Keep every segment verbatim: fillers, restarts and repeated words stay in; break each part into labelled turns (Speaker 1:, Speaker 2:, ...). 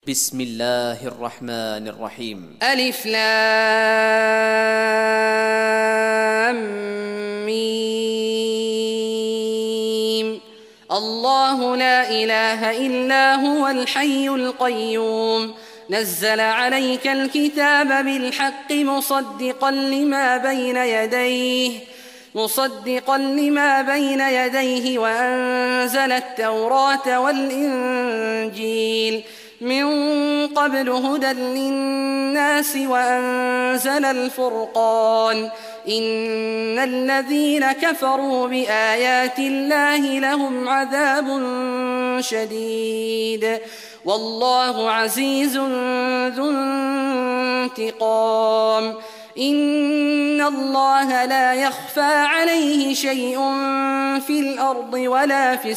Speaker 1: بسم الله الرحمن الرحيم.
Speaker 2: ألف لام ميم. الله لا إله إلا هو الحي القيوم نزل عليك الكتاب بالحق مصدقا لما بين يديه مصدقا لما بين يديه وأنزل التوراة والإنجيل من قبل هدى للناس وأنزل الفرقان إن الذين كفروا بآيات الله لهم عذاب شديد والله عزيز ذو انتقام. إن الله لا يخفى عليه شيء في الأرض ولا في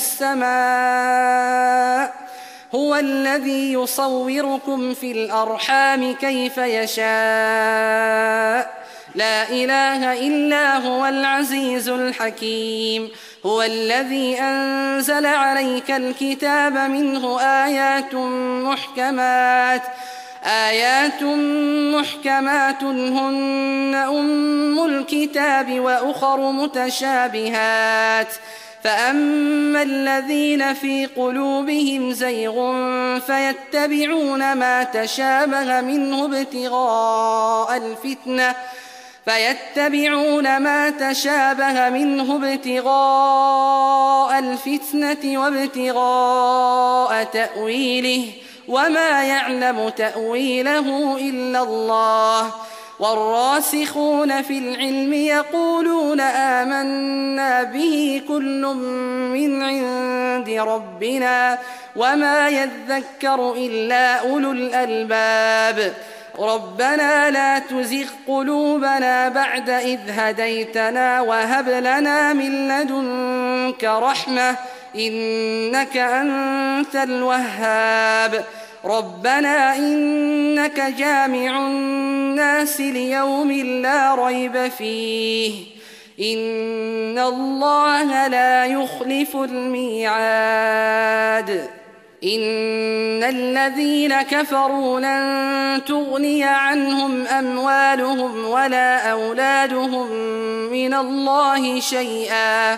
Speaker 2: السماء هو الذي يصوركم في الأرحام كيف يشاء لا إله إلا هو العزيز الحكيم. هو الذي أنزل عليك الكتاب منه آيات محكمات آيات محكمات هن أم الكتاب وأخر متشابهات فأما الذين في قلوبهم زيغ فيتبعون ما تشابه منه ابتغاء الفتنة فيتبعون ما تشابه منه ابتغاء الفتنة وابتغاء تأويله وما يعلم تأويله إلا الله. والراسخون في العلم يقولون آمنا به كل من عند ربنا وما يذكر إلا أولو الألباب. ربنا لا تزغ قلوبنا بعد إذ هديتنا وهب لنا من لدنك رحمة إنك أنت الوهاب. ربنا إنك جامع الناس ليوم لا ريب فيه إن الله لا يخلف الميعاد. إن الذين كفروا لن تغني عنهم أموالهم ولا أولادهم من الله شيئا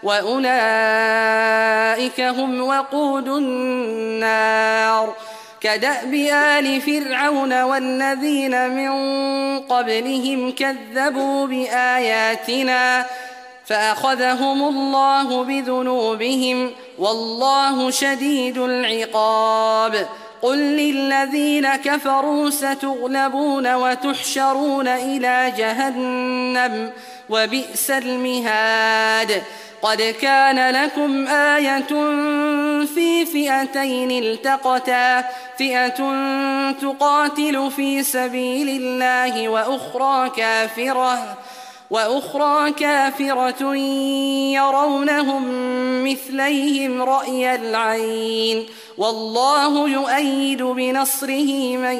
Speaker 2: وأولئك هم وقود النار. كدأب آل فرعون والذين من قبلهم كذبوا بآياتنا فأخذهم الله بذنوبهم والله شديد العقاب. قل للذين كفروا ستغلبون وتحشرون إلى جهنم وبئس المهاد. قد كان لكم آية في فئتين التقتا فئة تقاتل في سبيل الله وأخرى كافرة وأخرى كافرة يرونهم مثليهم رأي العين والله يؤيد بنصره من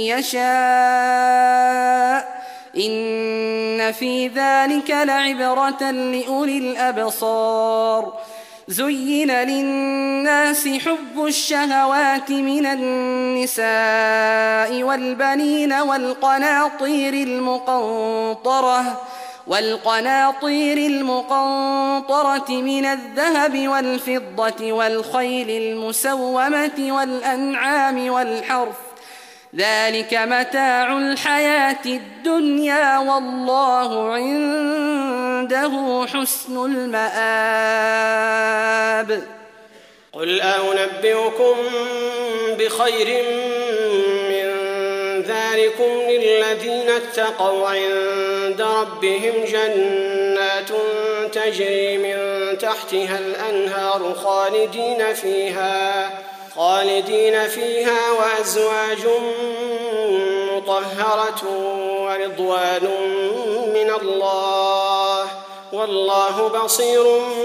Speaker 2: يشاء إن في ذلك لعبرة لأولي الأبصار. زين للناس حب الشهوات من النساء والبنين والقناطير المقنطرة والقناطير المقنطرة من الذهب والفضة والخيل المسومة والأنعام والحرث ذلك متاع الحياة الدنيا والله عنده حسن المآب.
Speaker 3: قل أنبئكم بخير من ذلكم للذين اتقوا عند ربهم جنات تجري من تحتها الأنهار خالدين فيها خالدين فيها وأزواج مطهرة ورضوان من الله والله بصير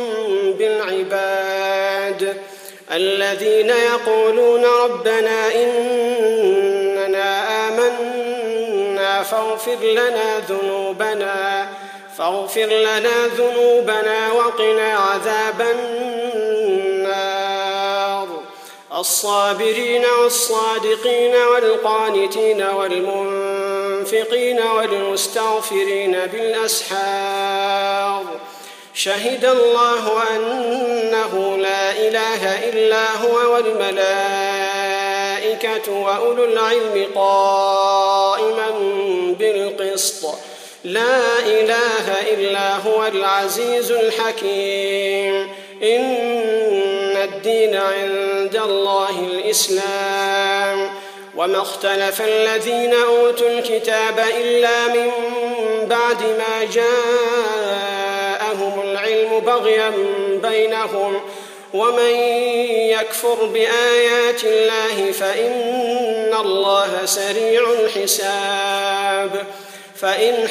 Speaker 3: بالعباد. الذين يقولون ربنا إننا آمنا فاغفر لنا ذنوبنا فاغفر لنا ذنوبنا وقنا عذاب النار. الصابرين والصادقين والقانتين والمنفقين والمستغفرين بالأسحار شهد الله أنه لا إله إلا هو والملائكة وأولو العلم قائما بالقسط لا إله إلا هو العزيز الحكيم إن الدين عند الله الإسلام وما اختلف الذين أوتوا الكتاب إلا من بعد ما جاءهم العلم بغيا بينهم ومن يكفر بآيات الله فإن الله سريع الحساب فإن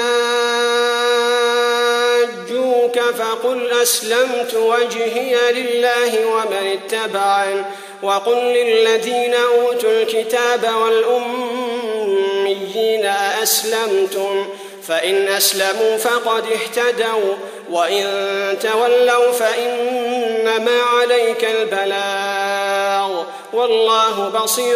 Speaker 3: حاجوك فقل أسلمت وجهي لله ومن اتبعن وقل للذين أوتوا الكتاب والأميين أأسلمتم فإن أسلموا فقد اهتدوا وإن تولوا فإنما عليك البلاغ والله بصير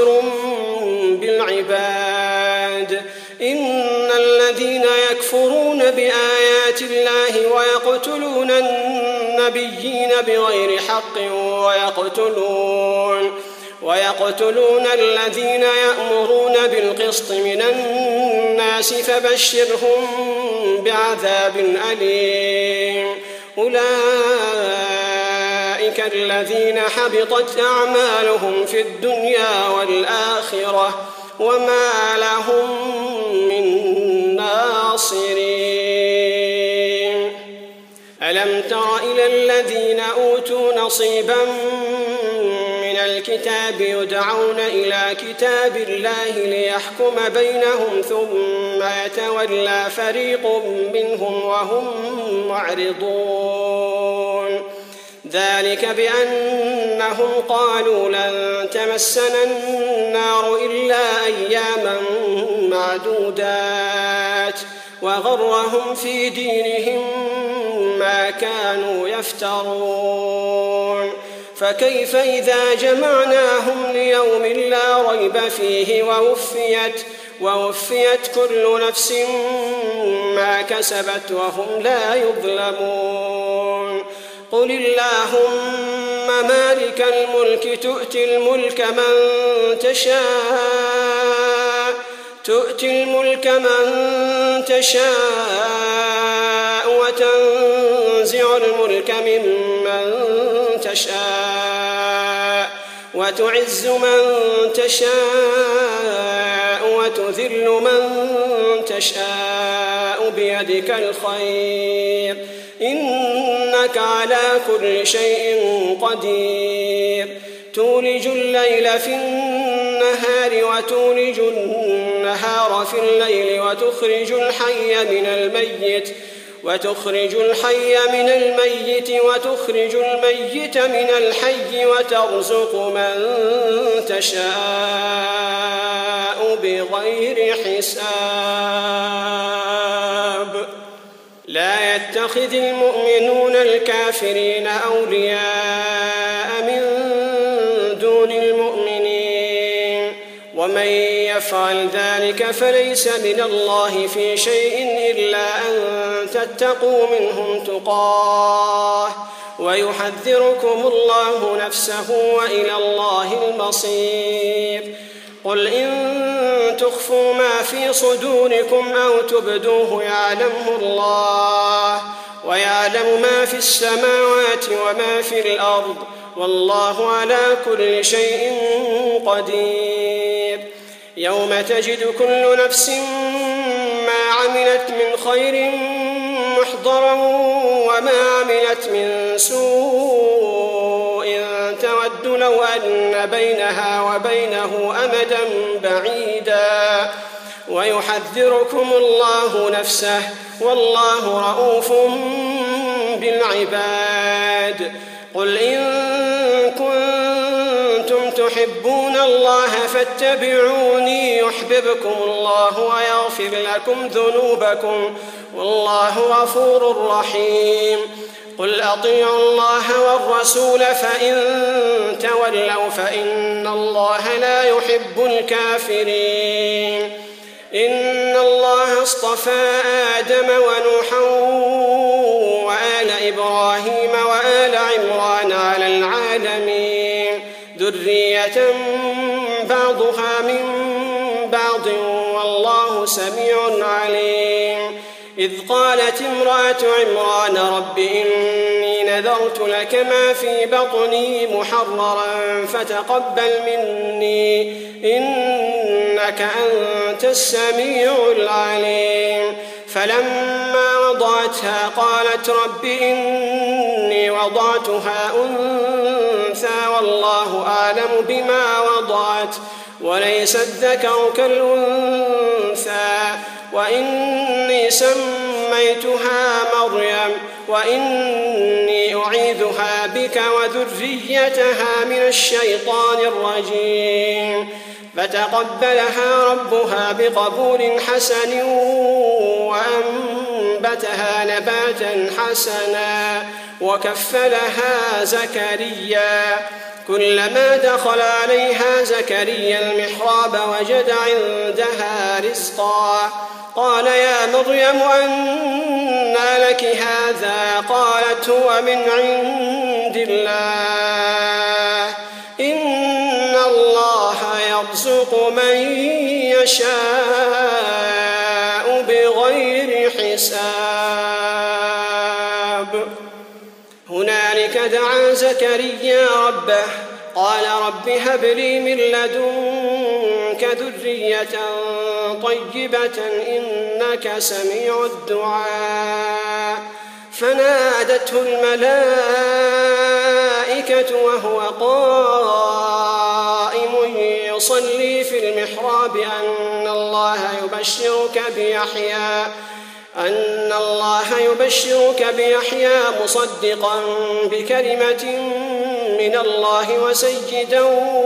Speaker 3: بالعباد إن الذين يكفرون بآيات الله ويقتلون النبيين بغير حق ويقتلون ويقتلون الذين يأمرون بالقسط من الناس فبشرهم بعذاب أليم أولئك الذين حبطت أعمالهم في الدنيا والآخرة وما لهم من ناصرين ألم تر إلى الذين أوتوا نصيبا من الكتاب يدعون إلى كتاب الله ليحكم بينهم ثم يتولى فريق منهم وهم معرضون ذلك بأنهم قالوا لن تمسنا النار إلا أياما معدودات وغرهم في دينهم ما كانوا يفترون فكيف إذا جمعناهم ليوم لا ريب فيه ووفيت, ووفيت كل نفس ما كسبت وهم لا يظلمون قل اللهم مالك الملك تؤتي الملك من تشاء تؤتي الملك من تشاء وتنزع الملك ممن تشاء وتعز من تشاء وتذل من تشاء بيدك الخير إنك على كل شيء قدير تولج الليل في النهار وتولج النهار في الليل وتخرج الحي من الميت وتخرج الحي من الميت وتخرج الميت من الحي وترزق من تشاء بغير حساب لا يتخذ المؤمنون الكافرين أولياء من دون المؤمنين ومن يفعل ذلك فليس من الله في شيء إلا أن تتقوا منهم تقاه ويحذركم الله نفسه وإلى الله المصير قل إن تخفوا ما في صدوركم أو تبدوه يعلمه الله ويعلم ما في السماوات وما في الأرض والله على كل شيء قدير يوم تجد كل نفس ما عملت من خير محضرا وما عملت من سوء تود لو أن بينها وبينه أمدا بعيدا ويحذركم الله نفسه والله رؤوف بالعباد قل إن كنتم تحبون الله فاتبعوني يحببكم الله ويغفر لكم ذنوبكم والله غفور رحيم قل أطيعوا الله والرسول فإن تولوا فإن الله لا يحب الكافرين. إن الله اصطفى آدم ونوحا وآل إبراهيم وآل عمران على العالمين ذرية بعضها من بعض والله سميع عليم. إذ قالت امرأة عمران رب إني نذرت لك ما في بطني محررا فتقبل مني إنك أنت السميع العليم. فلما وضعتها قالت رب إني وضعتها أنثى والله أعلم بما وضعت وليس الذكر كالأنثى وإني سميتها مريم وإني أعيذها بك وذريتها من الشيطان الرجيم. فتقبلها ربها بقبول حسن وأنبتها نباتا حسنا وكفلها زكريا. كلما دخل عليها زكريا المحراب وجد عندها رزقا قال يا مريم أنى لك هذا قالت هو من عند الله إن الله يرزق من يشاء بغير حساب. هنالك دعا زكريا ربه قال رب هب لي من لدنك ذرية طيبة إنك سميع الدعاء. فنادته الملائكة وهو قائم يصلي في المحراب أن الله يبشرك بيحيى أن الله يبشرك بيحيى مصدقا بكلمة من الله وسيدا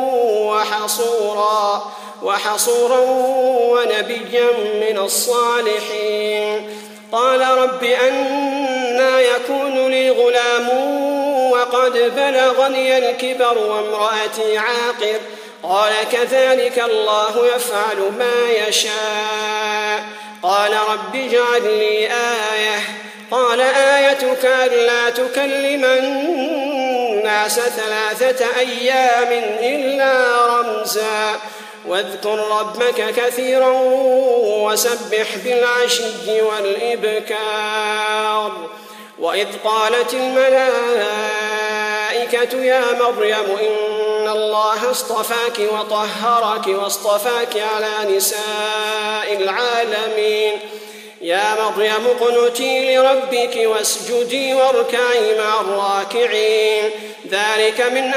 Speaker 3: وحصورا وحصورا ونبيا من الصالحين. قال رب أنى يكون لي غلام وقد بلغني الكبر وامرأتي عاقر قال كذلك الله يفعل ما يشاء. قال رب اجعل لي آية قال آيتك ألا تكلم الناس ثلاثة أيام إلا رمزا واذكر ربك كثيرا وسبح بالعشي والإبكار. وإذ قالت الملائكة يا مريم إن الله اصطفاك وطهرك واصطفاك على نساء العالمين يا مريم اقنتي لربك واسجدي واركعي مع الراكعين. ذلك من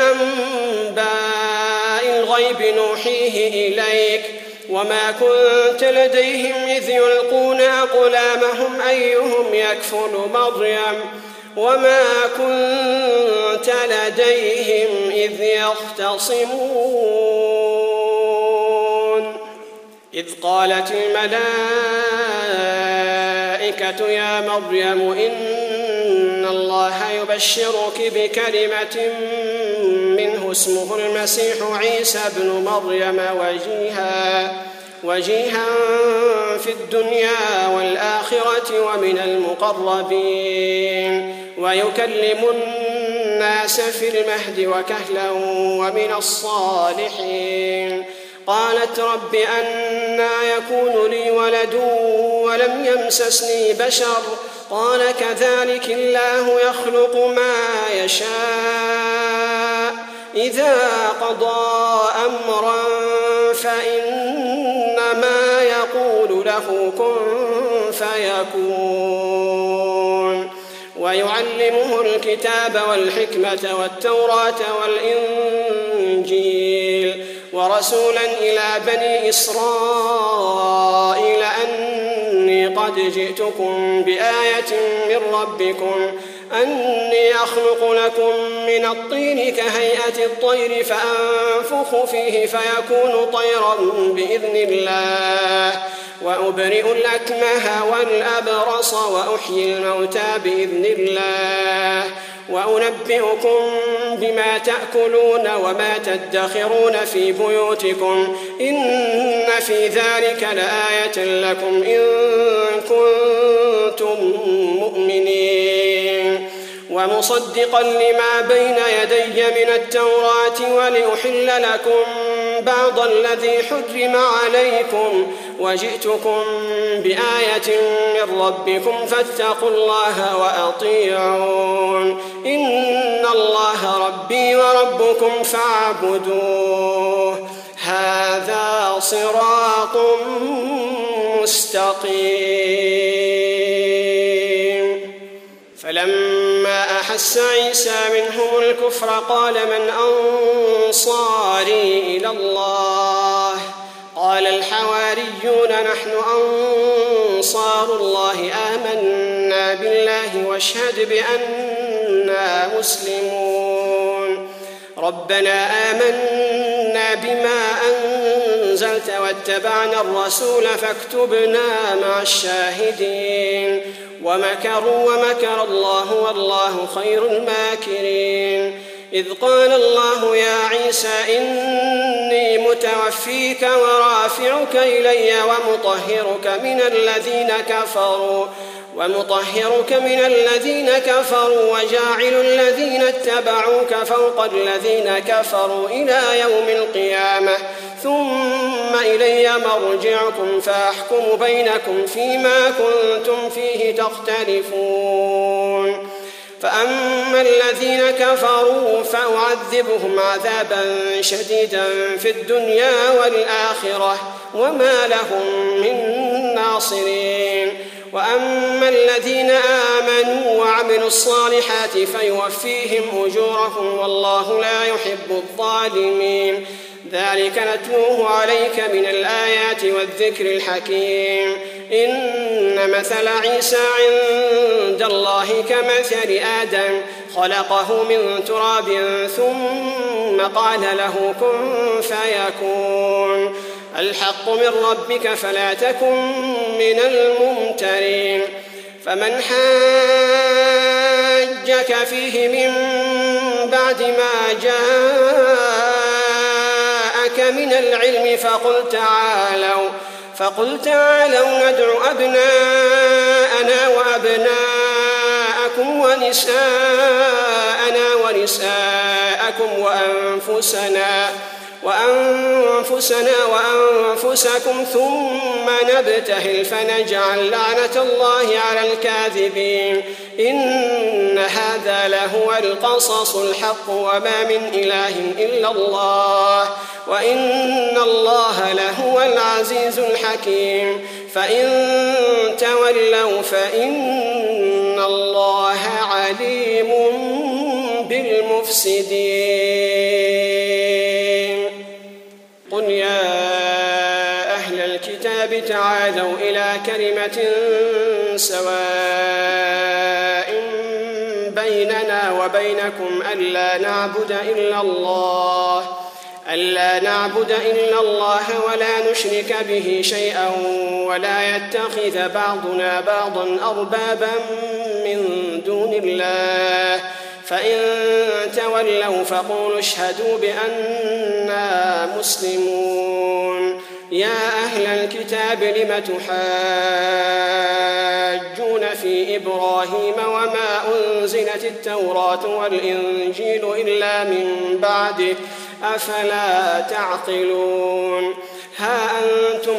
Speaker 3: أنباء الغيب نوحيه إليك وما كنت لديهم إذ يلقون أقلامهم أيهم يكفل مريم وما كنت لديهم إذ يختصمون. إذ قالت الملائكة يا مريم إن الله يبشرك بكلمة منه اسمه المسيح عيسى ابن مريم وجيها وجيها في الدنيا والآخرة ومن المقربين ويكلم الناس في المهد وكهلا ومن الصالحين. قالت رب أنى يكون لي ولد ولم يمسسني بشر قال كذلك الله يخلق ما يشاء إذا قضى أمرا فإنما يقول له كن فيكون. ويعلمه الكتاب والحكمة والتوراة والإنجيل ورسولا إلى بني إسرائيل أني قد جئتكم بآية من ربكم أني أخلق لكم من الطين كهيئة الطير فأنفخ فيه فيكون طيرا بإذن الله وأبرئ الأكمه والأبرص وأحيي الموتى بإذن الله وأنبئكم بما تأكلون وما تدخرون في بيوتكم إن في ذلك لآية لكم إن كنتم مؤمنين ومصدقا لما بين يدي من التوراة ولأحل لكم بعض الذي حرم عليكم وجئتكم بآية من ربكم فاتقوا الله وأطيعون إن الله ربي وربكم فاعبدوه هذا صراط مستقيم. فلما أحس عيسى منهم الكفر قال من أنصاري إلى الله قال الحواريون نحن أنصار الله آمنا بالله واشهد بأننا مسلمون ربنا آمنا بما أنزلت واتبعنا الرسول فاكتبنا مع الشاهدين ومكروا ومكر الله والله خير الماكرين إذ قال الله يا عيسى إني متوفيك ورافعك إلي ومطهرك من الذين كفروا ومطهرك من الذين كفروا وجاعل الذين اتبعوك فوق الذين كفروا إلى يوم القيامة ثم إلي مرجعكم فأحكم بينكم فيما كنتم فيه تختلفون فأما الذين كفروا فأعذبهم عذابا شديدا في الدنيا والآخرة وما لهم من ناصرين وأما الذين آمنوا وعملوا الصالحات فيوفيهم أجورهم والله لا يحب الظالمين ذلك نتلوه عليك من الآيات والذكر الحكيم إن مثل عيسى عند الله كمثل آدم خلقه من تراب ثم قال له كن فيكون الحق من ربك فلا تكن من الممترين فمن حاجك فيه من بعد ما جاءك من العلم فقل تعالوا فقل تعالوا ندع أبناءنا وأبناءكم ونساءنا ونساءكم وأنفسنا وأنفسنا وأنفسكم ثم نبتهل فنجعل لعنة الله على الكاذبين إن هذا لهو القصص الحق وما من إله إلا الله وإن الله لهو العزيز الحكيم فإن تولوا فإن الله عليم بالمفسدين قل يا أهل الكتاب تعالوا إلى كلمة سواء بيننا وبينكم ألا نعبد إلا الله ألا نعبد إلا الله ولا نشرك به شيئا ولا يتخذ بعضنا بعضا أربابا من دون الله فإن تولوا فقولوا اشهدوا بأننا مسلمون يا أهل الكتاب لم تحاجون في إبراهيم وما أنزلت التوراة والإنجيل إلا من بعده أفلا تعقلون ها أنتم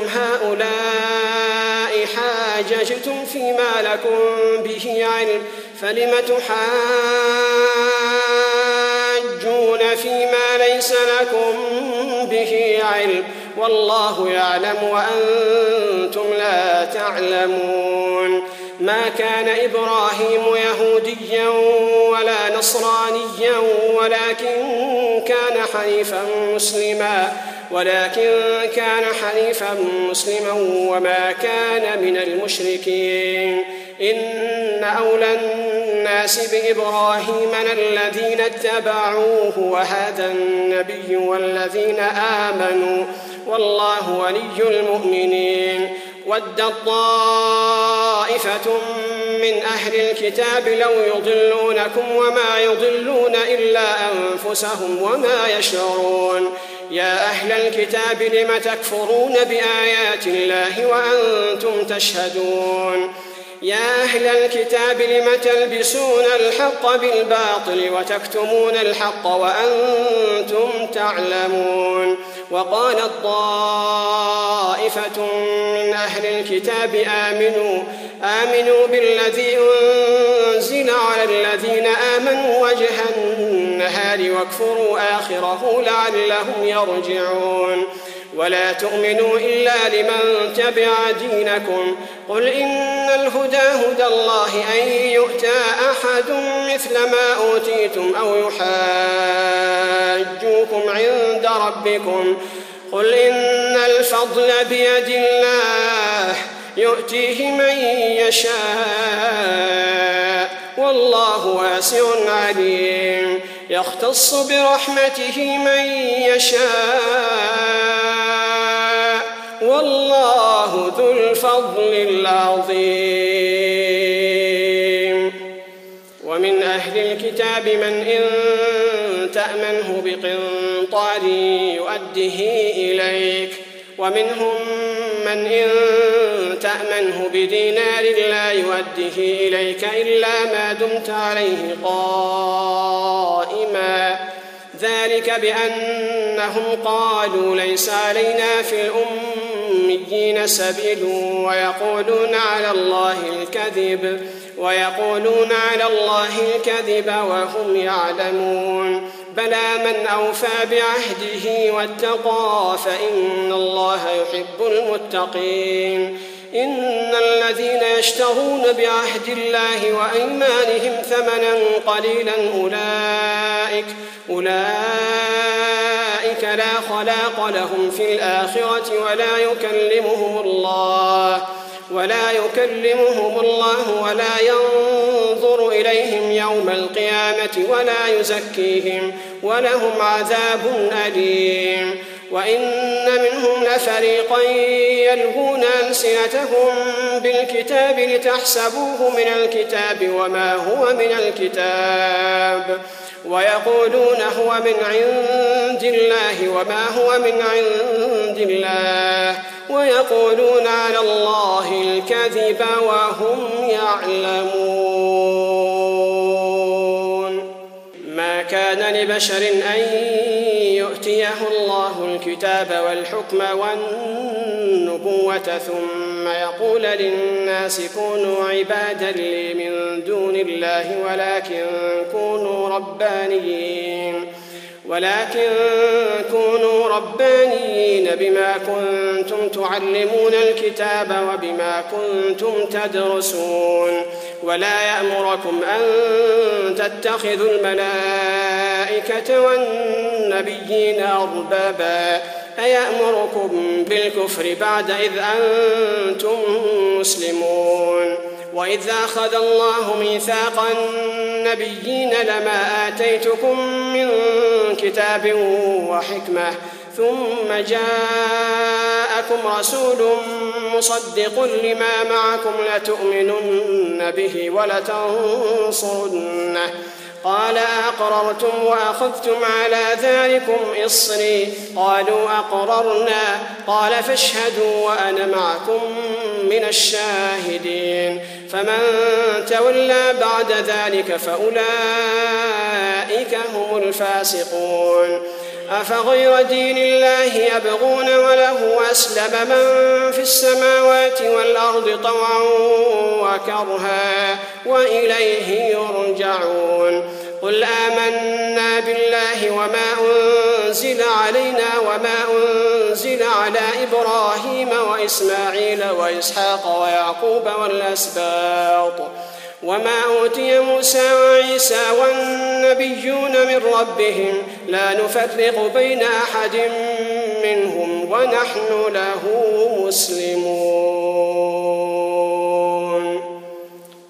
Speaker 3: هؤلاء حاججتم فيما لكم به علم فلم تحاجون فيما ليس لكم به علم والله يعلم وأنتم لا تعلمون ما كان إبراهيم يهوديا ولا نصرانيا ولكن كان حنيفا مسلما ولكن كان حنيفا مسلما وما كان من المشركين إن أولى الناس بإبراهيم الذين اتبعوه وهذا النبي والذين آمنوا والله ولي المؤمنين. ودت طائفة من أهل الكتاب لو يضلونكم وما يضلون إلا أنفسهم وما يشعرون. يا أهل الكتاب لم تكفرون بآيات الله وأنتم تشهدون. يا أهل الكتاب لم تلبسون الحق بالباطل وتكتمون الحق وأنتم تعلمون. وقالت طائفة من أهل الكتاب آمنوا آمنوا بالذي أنزل على الذين آمنوا وجه النهار واكفروا آخره لعلهم يرجعون. ولا تؤمنوا إلا لمن تبع دينكم. قل إن الهدى هدى الله أن يؤتى أحد مثل ما أوتيتم أو يحاجوكم عند ربكم. قل إن الفضل بيد الله يؤتيه من يشاء والله واسع عليم. يختص برحمته من يشاء والله ذو الفضل العظيم. ومن أهل الكتاب من إن تأمنه بقنطار يؤده إليك ومنهم من إن تأمنه بدينار لا يؤده إليك إلا ما دمت عليه قائما. ذلك بأنهم قالوا ليس علينا في الأميين سبيل ويقولون على الله الكذب ويقولون على الله الكذب وهم يعلمون. بلى من أوفى بعهده واتقى فإن الله يحب المتقين. إن الذين يشترون بعهد الله وأيمانهم ثمنا قليلا أولئك أولئك لا خلاق لهم في الآخرة ولا يكلمهم الله ولا يكلمهم الله ولا ينظر إليهم يوم القيامة ولا يزكيهم ولهم عذاب أليم. وإن منهم لفريقا يلهون ألسنتهم بالكتاب لتحسبوه من الكتاب وما هو من الكتاب ويقولون هو من عند الله وما هو من عند الله ويقولون على الله الكذب وهم يعلمون. ما كان لبشر أن يؤتيه الله الكتاب والحكم والنبوة ثم يقول للناس كونوا عبادا لي من دون الله ولكن كونوا ربانيين ولكن كونوا ربانيين بما كنتم تعلمون الكتاب وبما كنتم تدرسون. ولا يأمركم أن تتخذوا الملائكة والنبيين أربابا أيأمركم بالكفر بعد إذ أنتم مسلمون. وإذ أخذ الله ميثاق النبيين لما آتيتكم من كتاب وحكمة ثم جاءكم رسول مصدق لما معكم لتؤمنن به ولتنصرنه قال أقررتم وأخذتم على ذلكم إصري قالوا أقررنا قال فاشهدوا وأنا معكم من الشاهدين. فمن تولى بعد ذلك فأولئك هم الفاسقون. أفغير دين الله يبغون وله أسلم من في السماوات والأرض طوعا وكرها وإليه يرجعون. قل آمنا بالله وما أنزل علينا وما أنزل على إبراهيم وإسماعيل وإسحاق ويعقوب والأسباط وما أوتي موسى وعيسى والنبيون من ربهم لا نفرق بين أحد منهم ونحن له مسلمون.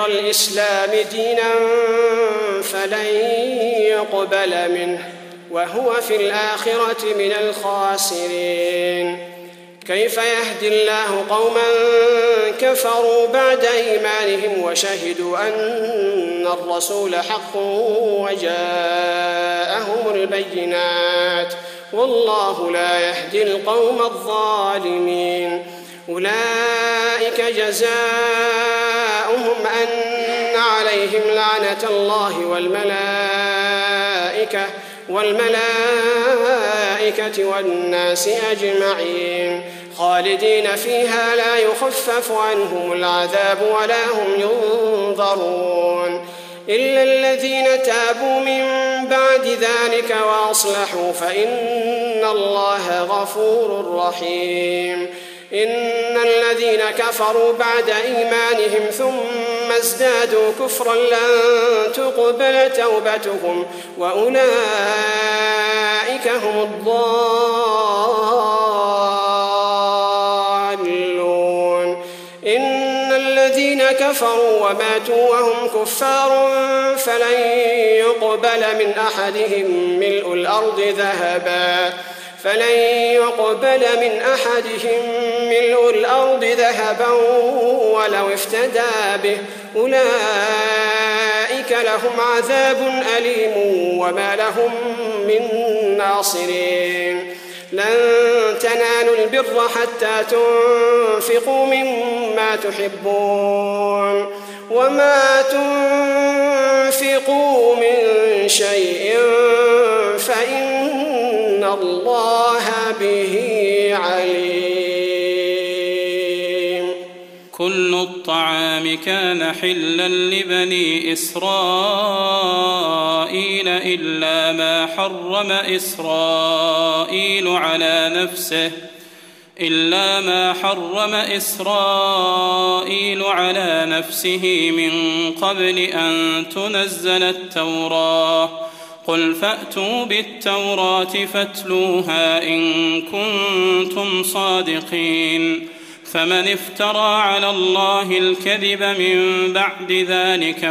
Speaker 3: الإسلام دينا فلن يقبل منه وهو في الآخرة من الخاسرين. كيف يهدي الله قوما كفروا بعد إيمانهم وشهدوا أن الرسول حق وجاءهم البينات والله لا يهدي القوم الظالمين. أولئك جزاؤهم أن عليهم لعنة الله والملائكة والملائكة والناس أجمعين خالدين فيها لا يخفف عنهم العذاب ولا هم ينظرون إلا الذين تابوا من بعد ذلك وأصلحوا فإن الله غفور رحيم. إن الذين كفروا بعد إيمانهم ثم ازدادوا كفرا لن تقبل توبتهم وأولئك هم الضالون. إن الذين كفروا وماتوا وهم كفار فلن يقبل من أحدهم ملء الأرض ذهبا فلن يقبل من أحدهم ملء الأرض ذهبا ولو افتدى به أولئك لهم عذاب أليم وما لهم من ناصرين. لن تنالوا البر حتى تنفقوا مما تحبون وما تنفقوا من شيء فإن الله به عليم.
Speaker 4: كل الطعام كان حلا لبني إسرائيل إلا ما حرم إسرائيل على نفسه إلا ما حرم إسرائيل على نفسه من قبل أن تنزل التوراة. قل فأتوا بالتوراة فاتلوها إن كنتم صادقين. فمن افترى على الله الكذب من بعد ذلك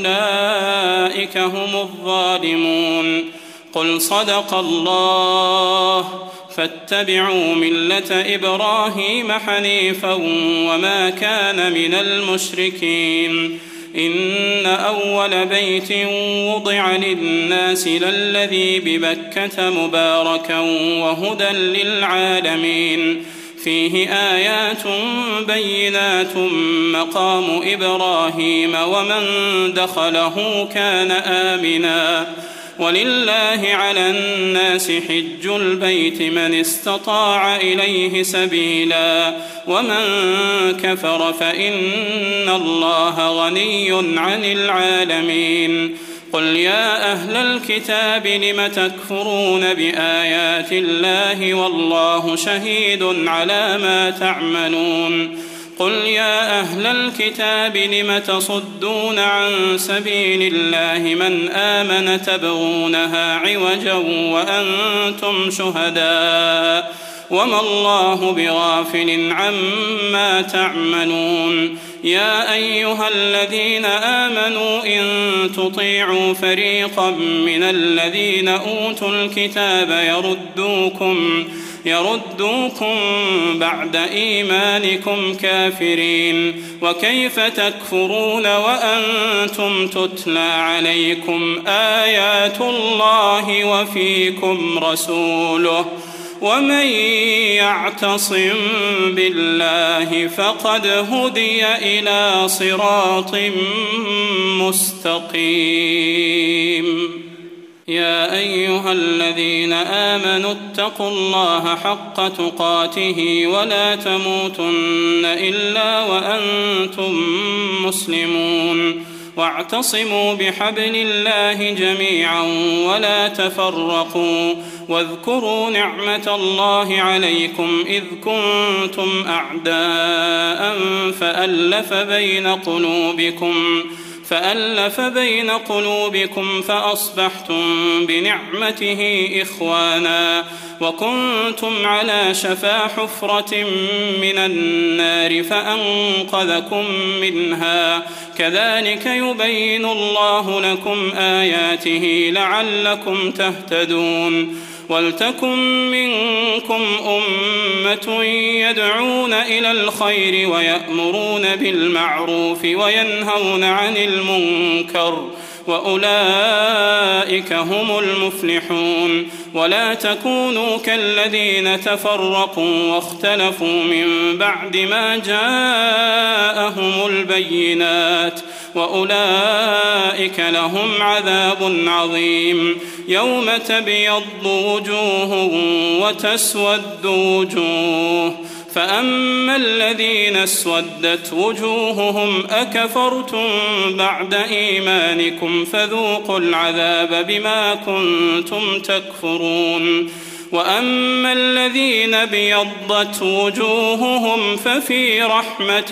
Speaker 4: فأولئك هم الظالمون. قل صدق الله فاتبعوا ملة إبراهيم حنيفا وما كان من المشركين. إن أول بيت وضع للناس للذي ببكة مباركا وهدى للعالمين فيه آيات بينات مقام إبراهيم ومن دخله كان آمنا ولله على الناس حج البيت من استطاع إليه سبيلا ومن كفر فإن الله غني عن العالمين. قل يا أهل الكتاب لم تكفرون بآيات الله والله شهيد على ما تعملون. قل يا أهل الكتاب لم تصدون عن سبيل الله من آمن تبغونها عوجا وأنتم شهداء وما الله بغافل عما تعملون. يا أيها الذين آمنوا إن تطيعوا فريقا من الذين أوتوا الكتاب يردوكم يردوكم بعد إيمانكم كافرين وكيف تكفرون وأنتم تتلى عليكم آيات الله وفيكم رسوله ومن يعتصم بالله فقد هدي إلى صراط مستقيم. يا أيها الذين آمنوا اتقوا الله حق تقاته ولا تموتن إلا وأنتم مسلمون واعتصموا بحبل الله جميعا ولا تفرقوا واذكروا نعمة الله عليكم إذ كنتم أعداء فألف بين قلوبكم فألف بين قلوبكم فأصبحتم بنعمته إخوانا وكنتم على شفا حفرة من النار فأنقذكم منها كذلك يبين الله لكم آياته لعلكم تهتدون ولتكن منكم أمة يدعون إلى الخير ويأمرون بالمعروف وينهون عن المنكر وأولئك هم المفلحون ولا تكونوا كالذين تفرقوا واختلفوا من بعد ما جاءهم البينات وأولئك لهم عذاب عظيم يوم تبيض وجوه وتسود وجوه فأما الذين اسودت وجوههم أكفرتم بعد إيمانكم فذوقوا العذاب بما كنتم تكفرون وأما الذين بيضت وجوههم ففي رحمة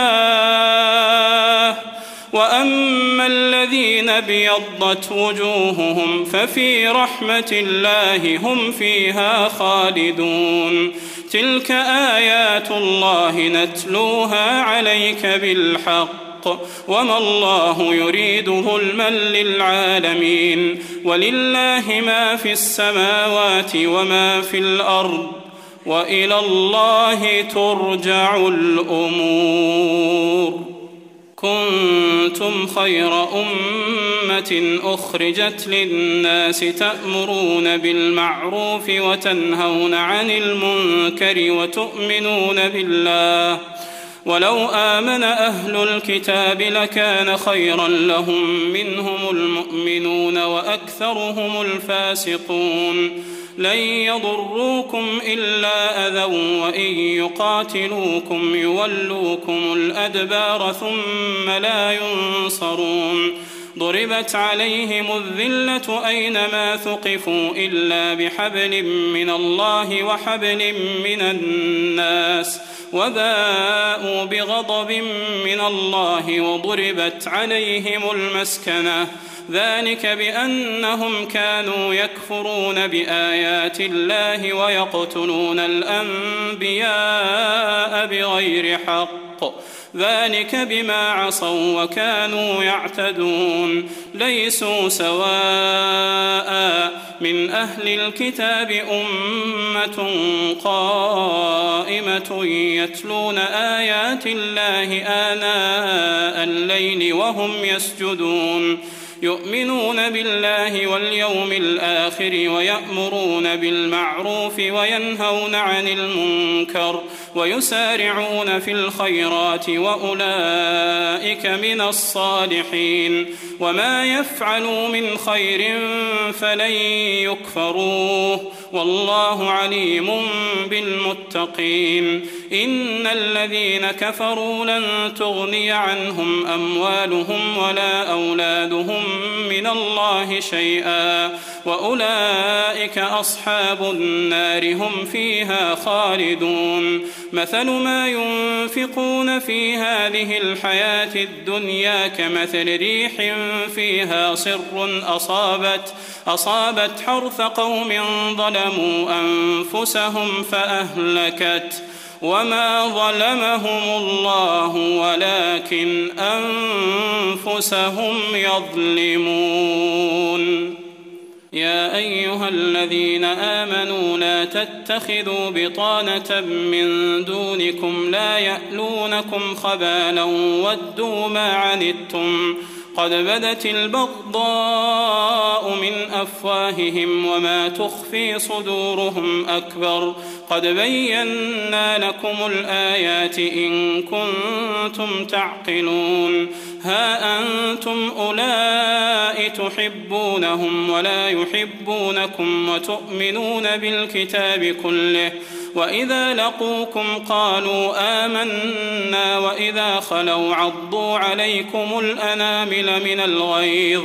Speaker 4: الله وأما الذين بيضت وجوههم ففي رحمة الله هم فيها خالدون تلك آيات الله نتلوها عليك بالحق وما الله يريد ظلما للعالمين ولله ما في السماوات وما في الأرض وإلى الله ترجع الأمور كنتم خير أمة أخرجت للناس تأمرون بالمعروف وتنهون عن المنكر وتؤمنون بالله ولو آمن أهل الكتاب لكان خيرا لهم منهم المؤمنون وأكثرهم الفاسقون لن يضروكم إلا أذى وإن يقاتلوكم يولوكم الأدبار ثم لا ينصرون ضربت عليهم الذلة أينما ثقفوا إلا بحبل من الله وحبل من الناس وباءوا بغضب من الله وضربت عليهم المسكنة ذلك بأنهم كانوا يكفرون بآيات الله ويقتلون الأنبياء بغير حق ذلك بما عصوا وكانوا يعتدون ليسوا سواء من أهل الكتاب أمة قائمة يتلون آيات الله آناء الليل وهم يسجدون يؤمنون بالله واليوم الآخر ويأمرون بالمعروف وينهون عن المنكر ويسارعون في الخيرات وأولئك من الصالحين وما يفعلوا من خير فلن يكفروه والله عليم بالمتقين إن الذين كفروا لن تغني عنهم أموالهم ولا أولادهم من الله شيئا وأولئك أصحاب النار هم فيها خالدون مثل ما ينفقون في هذه الحياة الدنيا كمثل ريح فيها صر أصابت أصابت حرث قوم ظلموا أنفسهم فأهلكت وما ظلمهم الله ولكن أنفسهم يظلمون يا أيها الذين آمنوا لا تتخذوا بطانة من دونكم لا يألونكم خبالا ودوا ما عنتم قد بدت البغضاء من أفواههم وما تخفي صدورهم أكبر قد بينا لكم الآيات إن كنتم تعقلون ها أنتم أولئك تحبونهم ولا يحبونكم وتؤمنون بالكتاب كله وإذا لقوكم قالوا آمنا وإذا خلوا عضوا عليكم الأنامل من الغيظ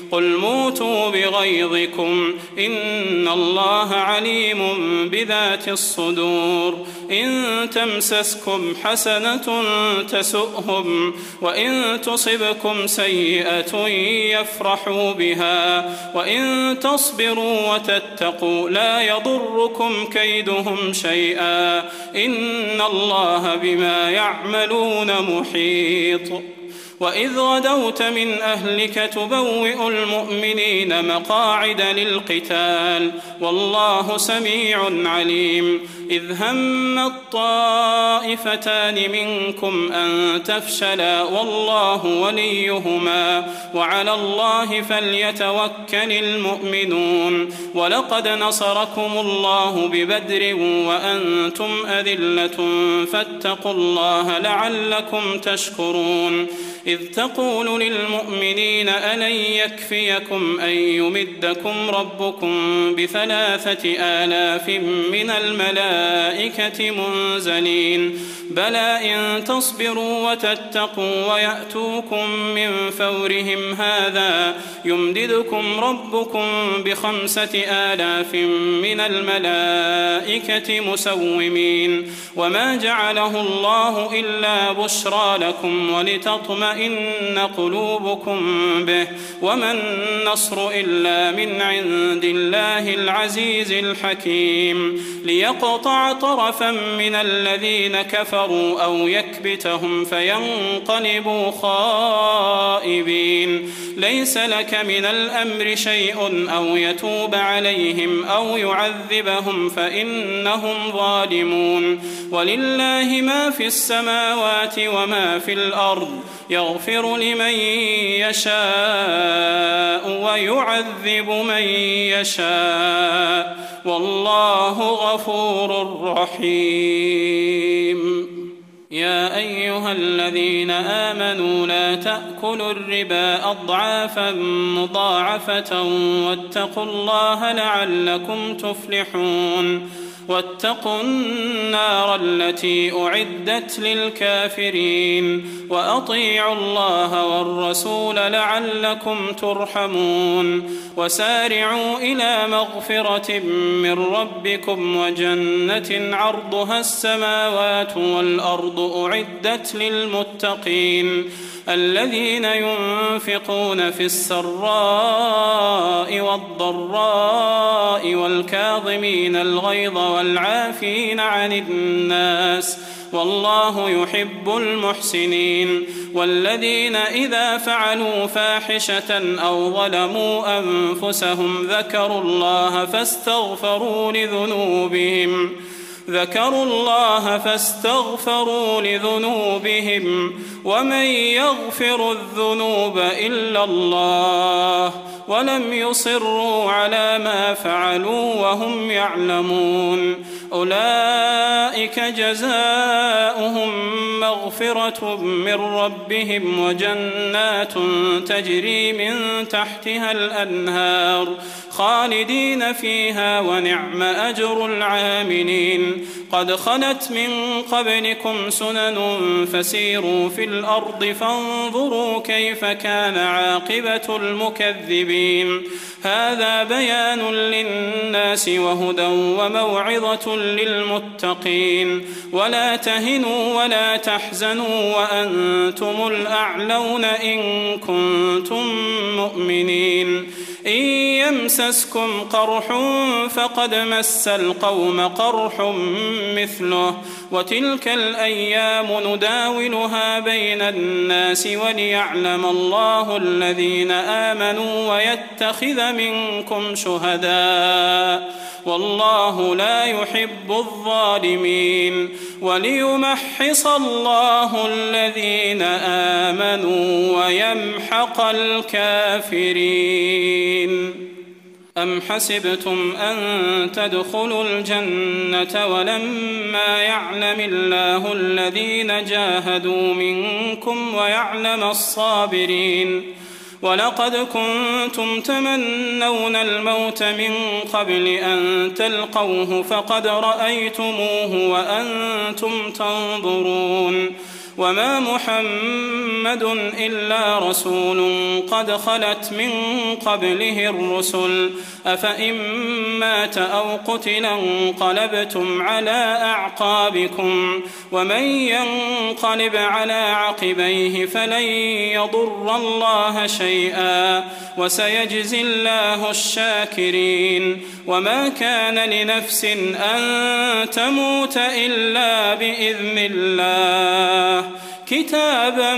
Speaker 4: قل موتوا بغيظكم إن الله عليم بذات الصدور إن تمسسكم حسنة تسؤهم وإن تصبكم سيئة يفرحوا بها وإن تصبروا وتتقوا لا يضركم كيدهم شيئا إن الله بما يعملون محيط وإذ غدوت من أهلك تبوئ المؤمنين مقاعد للقتال والله سميع عليم إذ هم الطائفتان منكم أن تفشلا والله وليهما وعلى الله فليتوكل المؤمنون ولقد نصركم الله ببدر وأنتم أذلة فاتقوا الله لعلكم تشكرون إذ تقول للمؤمنين ألن يكفيكم أن يمدكم ربكم بثلاثة آلاف من الملائكة منزلين بلى إن تصبروا وتتقوا ويأتوكم من فورهم هذا يمددكم ربكم بخمسة آلاف من الملائكة مسومين وما جعله الله إلا بشرى لكم ولتطمئن قلوبكم به وما النصر إلا من عند الله العزيز الحكيم ليقطع طرفا من الذين كفروا أو يكبتهم فينقلبوا خائبين ليس لك من الأمر شيء أو يتوب عليهم أو يعذبهم فإنهم ظالمون ولله ما في السماوات وما في الأرض يغفر لمن يشاء ويعذب من يشاء والله غفور رحيم يا أيها الذين آمنوا لا تأكلوا الربا أضعافا مضاعفة واتقوا الله لعلكم تفلحون واتقوا النار التي أعدت للكافرين وأطيعوا الله والرسول لعلكم ترحمون وسارعوا إلى مغفرة من ربكم وجنة عرضها السماوات والأرض أعدت للمتقين الذين ينفقون في السراء والضراء والكاظمين الغيظ والعافين عن الناس والله يحب المحسنين والذين إذا فعلوا فاحشة أو ظلموا أنفسهم ذكروا الله فاستغفروا لذنوبهم ذكروا الله فاستغفروا لذنوبهم ومن يغفر الذنوب إلا الله ولم يصروا على ما فعلوا وهم يعلمون أولئك جزاؤهم مغفرة من ربهم وجنات تجري من تحتها الأنهار خالدين فيها ونعم أجر العاملين قد خلت من قبلكم سنن فسيروا في الأرض فانظروا كيف كان عاقبة المكذبين هذا بيان للناس وهدى وموعظة للمتقين ولا تهنوا ولا تحزنوا وأنتم الأعلون إن كنتم مؤمنين إن يمسسكم قرح فقد مس القوم قرح مثله وتلك الأيام نداولها بين الناس وليعلم الله الذين آمنوا ويتخذ منكم شهداء والله لا يحب الظالمين وليمحص الله الذين آمنوا ويمحق الكافرين أم حسبتم أن تدخلوا الجنة ولما يعلم الله الذين جاهدوا منكم ويعلم الصابرين ولقد كنتم تمنون الموت من قبل أن تلقوه فقد رأيتموه وأنتم تنظرون وما محمد إلا رسول قد خلت من قبله الرسل أفإن مات أو قتل انقلبتم على أعقابكم ومن ينقلب على عقبيه فلن يضر الله شيئا وسيجزي الله الشاكرين وما كان لنفس أن تموت إلا بإذن الله كتابا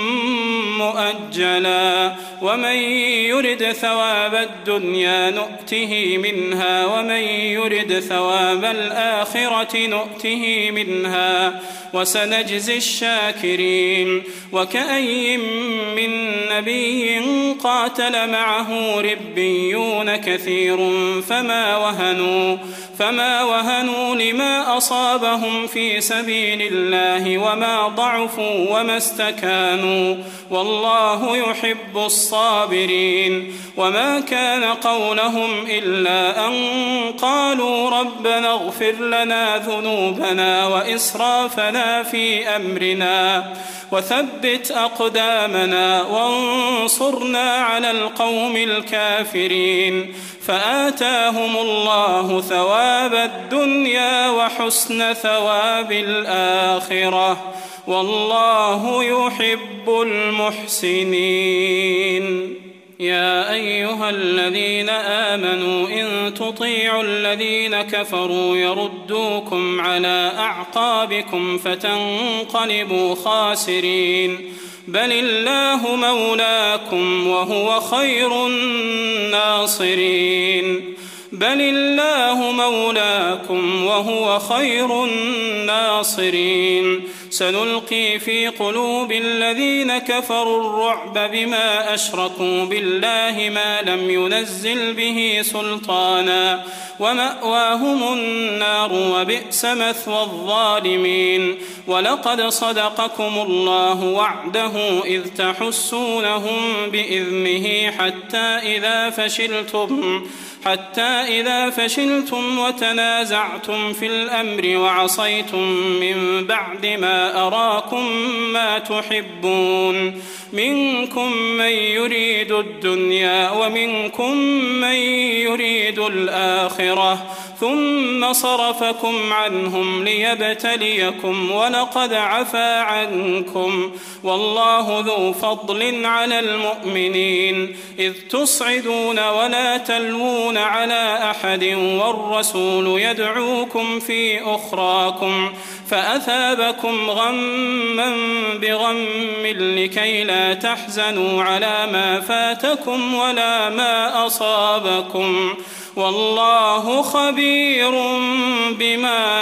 Speaker 4: مؤجلا ومن يرد ثواب الدنيا نؤته منها ومن يرد ثواب الآخرة نؤته منها وسنجزي الشاكرين وكأي من نبي قاتل معه ربيون كثير فما وهنوا فما وهنوا لما أصابهم في سبيل الله وما ضعفوا وما استكانوا والله يحب الصابرين وما كان قولهم إلا أن قالوا ربنا اغفر لنا ذنوبنا وإسرافنا في أمرنا وثبت أقدامنا وانصرنا على القوم الكافرين فآتاهم الله ثواب الدنيا وحسن ثواب الآخرة والله يحب المحسنين يا أيها الذين آمنوا إن تطيعوا الذين كفروا يردوكم على أعقابكم فتنقلبوا خاسرين بل الله مولاكم وهو خير الناصرين بل الله مولاكم وهو خير الناصرين سنلقي في قلوب الذين كفروا الرعب بما أشركوا بالله ما لم ينزل به سلطانا ومأواهم النار وبئس مثوى الظالمين ولقد صدقكم الله وعده إذ تحسونهم بإذنه حتى إذا فشلتم حتى إذا فشلتم وتنازعتم في الأمر وعصيتم من بعد ما أراكم ما تحبون منكم من يريد الدنيا ومنكم من يريد الآخرة ثم صرفكم عنهم ليبتليكم ولقد عفا عنكم والله ذو فضل على المؤمنين إذ تصعدون ولا تلوون على أحد والرسول يدعوكم في أخراكم فأثابكم غما بغم لكي لا تحزنوا على ما فاتكم ولا ما أصابكم والله خبير بما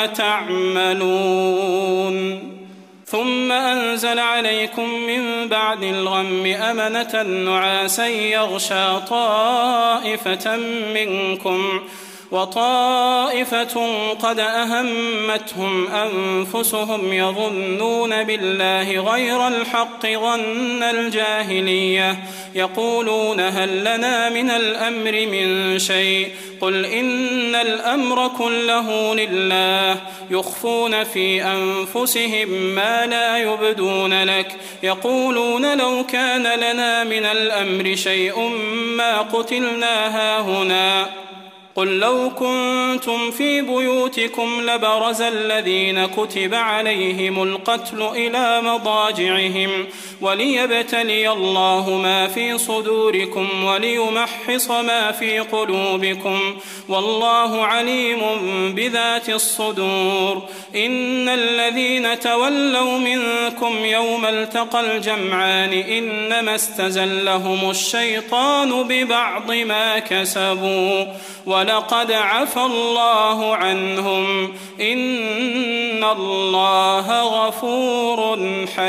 Speaker 4: تعملون ثم أنزل عليكم من بعد الغم أمنة نعاسا يغشى طائفة منكم وطائفة قد أهمتهم أنفسهم يظنون بالله غير الحق ظن الجاهلية يقولون هل لنا من الأمر من شيء قل إن الأمر كله لله يخفون في أنفسهم ما لا يبدون لك يقولون لو كان لنا من الأمر شيء ما قتلنا هاهنا قل لو كنتم في بيوتكم لبرز الذين كتب عليهم القتل إلى مضاجعهم وليبتلي الله ما في صدوركم وليمحص ما في قلوبكم والله عليم بذات الصدور إن الذين تولوا منكم يوم التقى الجمعان إنما استزلهم الشيطان ببعض ما كسبوا ولقد عفى الله عنهم إن الله غفور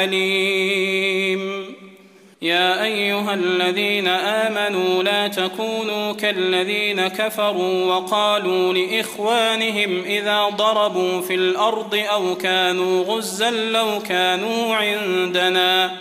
Speaker 4: حليم يا أيها الذين آمنوا لا تكونوا كالذين كفروا وقالوا لإخوانهم إذا ضربوا في الأرض أو كانوا غزا لو كانوا عندنا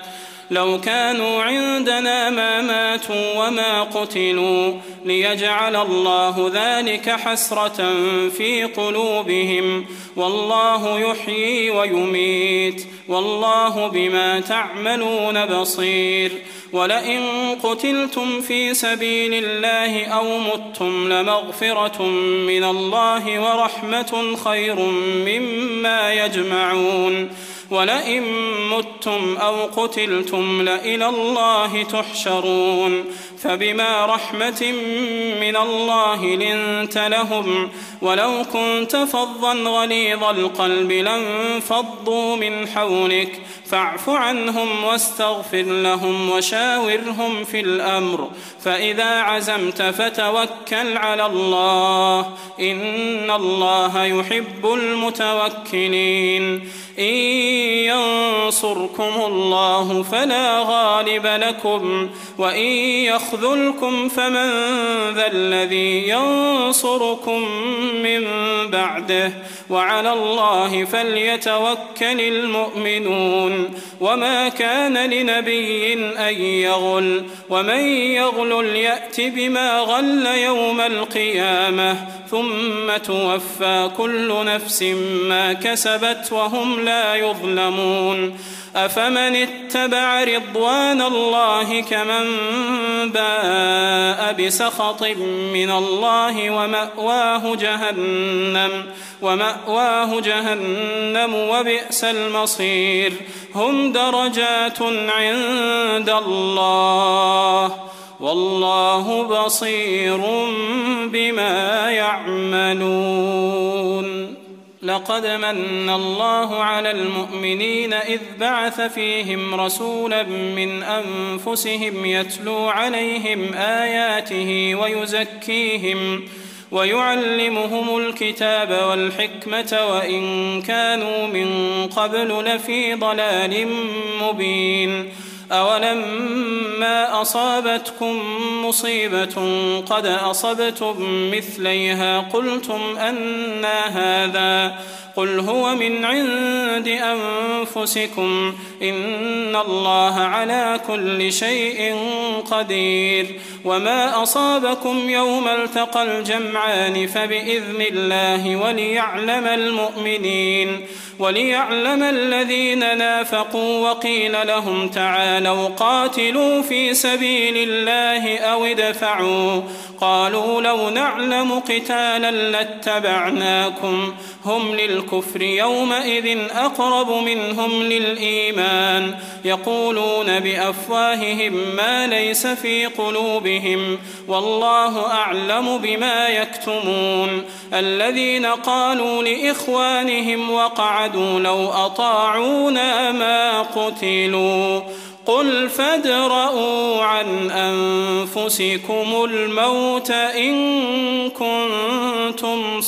Speaker 4: لو كانوا عندنا ما ماتوا وما قتلوا ليجعل الله ذلك حسرة في قلوبهم والله يحيي ويميت والله بما تعملون بصير ولئن قتلتم في سبيل الله أو متم لمغفرة من الله ورحمة خير مما يجمعون ولئن متم أو قتلتم لإلى الله تحشرون فبما رحمة من الله لنت لهم ولو كنت فظا غليظ القلب لانفضوا من حولك فاعف عنهم واستغفر لهم وشاورهم في الأمر فإذا عزمت فتوكل على الله إن الله يحب المتوكلين إن ينصركم الله فلا غالب لكم وإن يخذلكم فمن ذا الذي ينصركم من بعده وعلى الله فليتوكل المؤمنون وما كان لنبي أن يغل ومن يغل يأت بما غل يوم القيامة ثم توفى كل نفس ما كسبت وهم لا يظلمون أفمن اتبع رضوان الله كمن باء بسخط من الله ومأواه جهنم ومأواه جهنم وبئس المصير هم درجات عند الله والله بصير بما يعملون لقد من الله على المؤمنين إذ بعث فيهم رسولا من أنفسهم يتلو عليهم آياته ويزكيهم ويعلمهم الكتاب والحكمة وإن كانوا من قبل لفي ضلال مبين أولما أصابتكم مصيبة قد أصبتم مثليها قلتم أنى هذا قل هو من عند أنفسكم إن الله على كل شيء قدير وما أصابكم يوم التقى الجمعان فبإذن الله وليعلم المؤمنين وليعلم الذين نافقوا وقيل لهم تعالوا قاتلوا في سبيل الله أو ادفعوا قالوا لو نعلم قتالا لاتبعناكم هم للكفر يومئذ أقرب منهم للإيمان يقولون بأفواههم ما ليس في قلوبهم والله أعلم بما يكتمون الذين قالوا لإخوانهم وقعدوا لو أطاعونا ما قتلوا قل فادرءوا عن أنفسكم الموت إن كنتم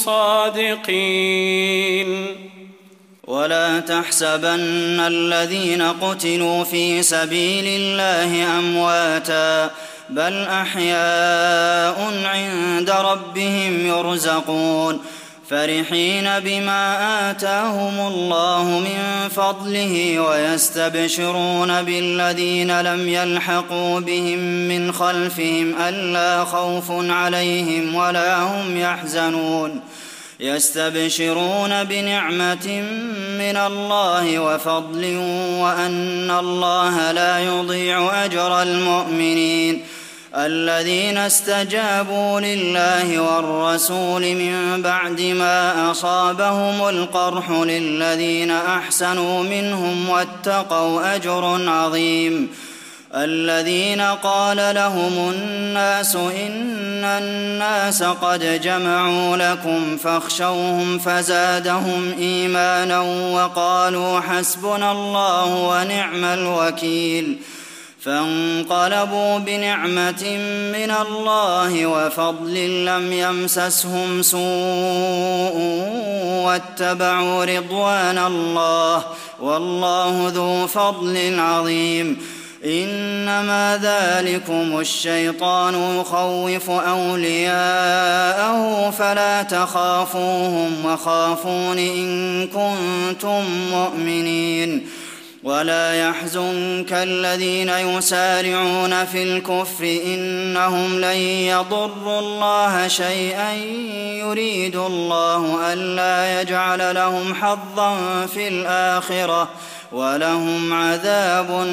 Speaker 4: صادقين
Speaker 5: ولا تحسبن الذين قتلوا في سبيل الله أمواتا بل أحياء عند ربهم يرزقون فرحين بما آتاهم الله من فضله ويستبشرون بالذين لم يلحقوا بهم من خلفهم ألا خوف عليهم ولا هم يحزنون يستبشرون بنعمة من الله وفضل وأن الله لا يضيع أجر المؤمنين الذين استجابوا لله والرسول من بعد ما أصابهم القرح للذين أحسنوا منهم واتقوا أجر عظيم الذين قال لهم الناس إن الناس قد جمعوا لكم فاخشوهم فزادهم إيمانا وقالوا حسبنا الله ونعم الوكيل فانقلبوا بنعمة من الله وفضل لم يمسسهم سوء واتبعوا رضوان الله والله ذو فضل عظيم إنما ذلكم الشيطان يخوف أولياءه فلا تخافوهم وخافون إن كنتم مؤمنين ولا يحزنك الذين يسارعون في الكفر إنهم لن يضروا الله شيئا يريد الله ألا يجعل لهم حظا في الآخرة ولهم عذاب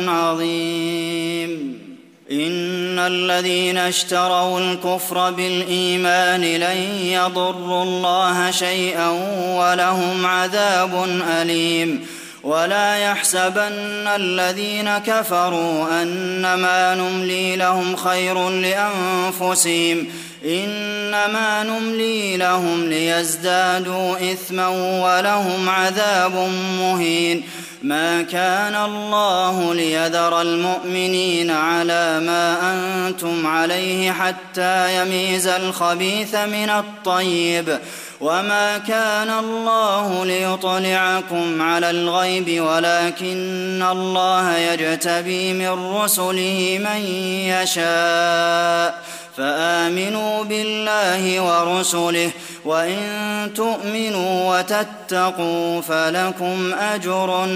Speaker 5: عظيم إن الذين اشتروا الكفر بالإيمان لن يضروا الله شيئا ولهم عذاب أليم ولا يحسبن الذين كفروا أنما نملي لهم خير لأنفسهم إنما نملي لهم ليزدادوا إثما ولهم عذاب مهين ما كان الله ليذر المؤمنين على ما أنتم عليه حتى يميز الخبيث من الطيب وما كان الله ليطلعكم على الغيب ولكن الله يجتبي من رسله من يشاء فآمنوا بالله ورسله وإن تؤمنوا وتتقوا فلكم أجر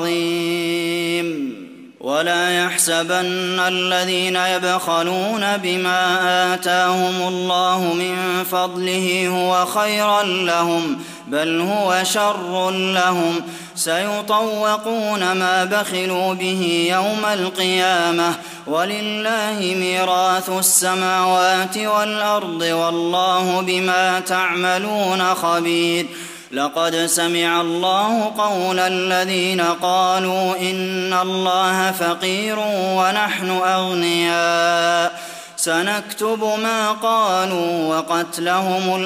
Speaker 5: عظيم ولا يحسبن الذين يبخلون بما آتاهم الله من فضله هو خيرا لهم بل هو شر لهم سيطوقون ما بخلوا به يوم القيامة ولله ميراث السماوات والأرض والله بما تعملون خبير لقد سمع الله قول الذين قالوا إن الله فقير ونحن أغنياء سنكتب ما قالوا وقتلهم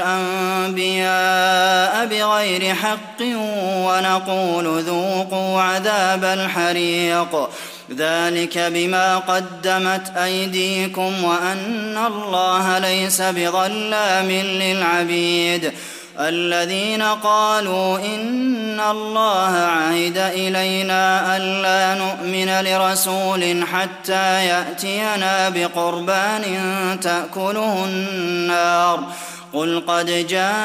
Speaker 5: الأنبياء بغير حق ونقول ذوقوا عذاب الحريق ذلك بما قدمت أيديكم وأن الله ليس بظلام للعبيد الذين قالوا إن الله عهد إلينا ألا نؤمن لرسول حتى يأتينا بقربان تأكله النار قل قد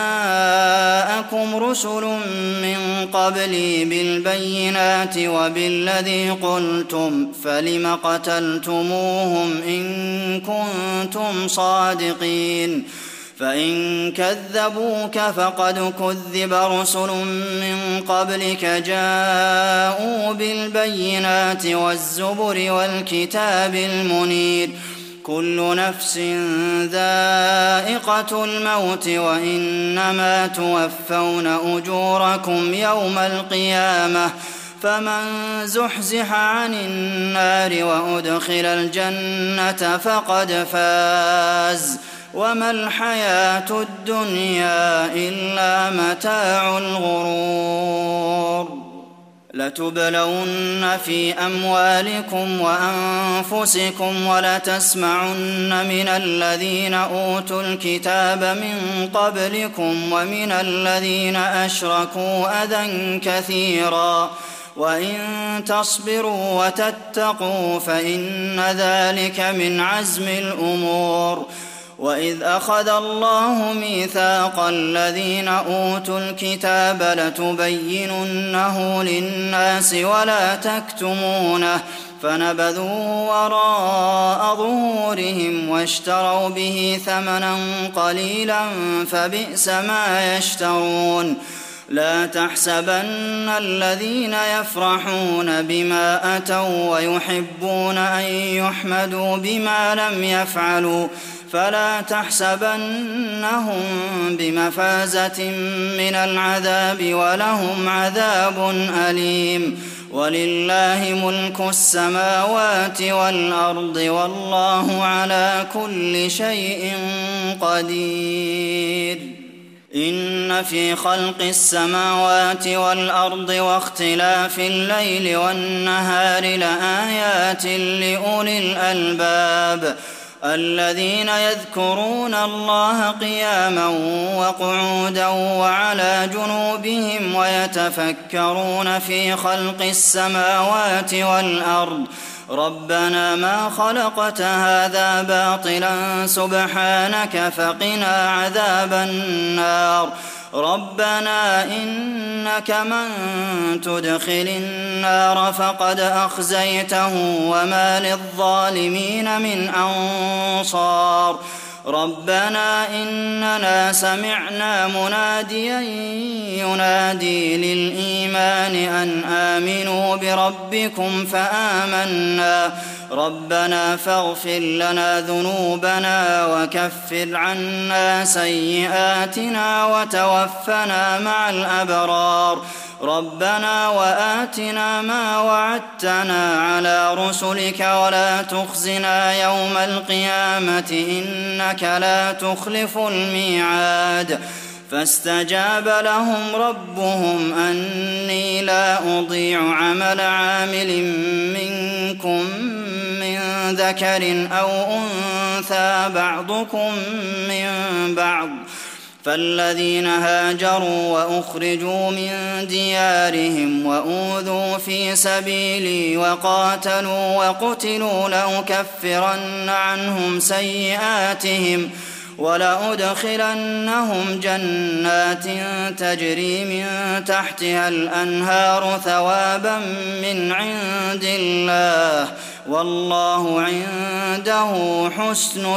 Speaker 5: جاءكم رسل من قبلي بالبينات وبالذي قلتم فلم قتلتموهم إن كنتم صادقين فإن كذبوك فقد كذب رسل من قبلك جاءوا بالبينات والزبر والكتاب المنير كل نفس ذائقة الموت وإنما توفون أجوركم يوم القيامة فمن زحزح عن النار وأدخل الجنة فقد فاز وما الحياة الدنيا إلا متاع الغرور لتبلون في أموالكم وأنفسكم ولتسمعن من الذين أوتوا الكتاب من قبلكم ومن الذين أشركوا أذى كثيرا وإن تصبروا وتتقوا فإن ذلك من عزم الأمور وإذ أخذ الله ميثاق الذين أوتوا الكتاب لتبيننه للناس ولا تكتمونه فنبذوه وراء ظهورهم واشتروا به ثمنا قليلا فبئس ما يشترون لا تحسبن الذين يفرحون بما أتوا ويحبون أن يحمدوا بما لم يفعلوا فلا تحسبنهم بمفازة من العذاب ولهم عذاب أليم ولله ملك السماوات والأرض والله على كل شيء قدير إن في خلق السماوات والأرض واختلاف الليل والنهار لآيات لأولي الألباب الذين يذكرون الله قياما وقعودا وعلى جنوبهم ويتفكرون في خلق السماوات والأرض ربنا ما خلقت هذا باطلا سبحانك فقنا عذاب النار ربنا إنك من تدخل النار فقد أخزيته وما للظالمين من أنصار ربنا إننا سمعنا مناديا ينادي للإيمان أن آمنوا بربكم فآمنا ربنا فاغفر لنا ذنوبنا وكفر عنا سيئاتنا وتوفنا مع الأبرار ربنا وآتنا ما وعدتنا على رسلك ولا تخزنا يوم القيامة إنك لا تخلف الميعاد فاستجاب لهم ربهم أني لا أضيع عمل عامل منكم من ذكر أو أنثى بعضكم من بعض فالذين هاجروا وأخرجوا من ديارهم وأوذوا في سبيلي وقاتلوا وقتلوا لأكفرن عنهم سيئاتهم ولأدخلنهم جنات تجري من تحتها الأنهار ثوابا من عند الله والله عنده حسن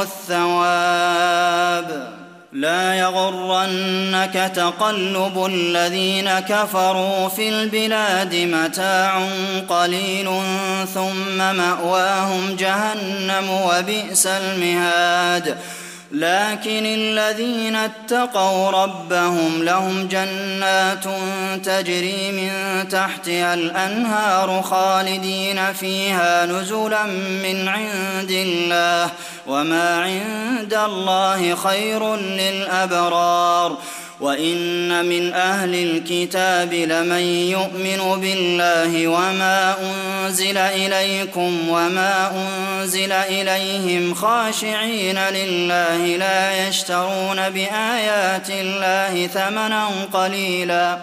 Speaker 5: الثواب لا يغرنك تقلب الذين كفروا في البلاد متاع قليل ثم مأواهم جهنم وبئس المهاد لكن الذين اتقوا ربهم لهم جنات تجري من تحتها الأنهار خالدين فيها نزلا من عند الله وما عند الله خير للأبرار وإن من أهل الكتاب لمن يؤمن بالله وما أنزل إليكم وما أنزل إليهم خاشعين لله لا يشترون بآيات الله ثمنا قليلا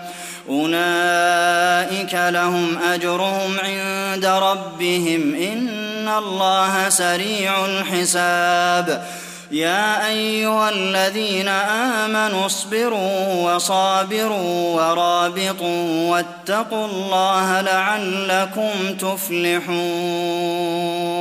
Speaker 5: أولئك لهم أجرهم عند ربهم إن الله سريع الحساب يا أيها الذين آمنوا اصبروا وصابروا ورابطوا واتقوا الله لعلكم تفلحون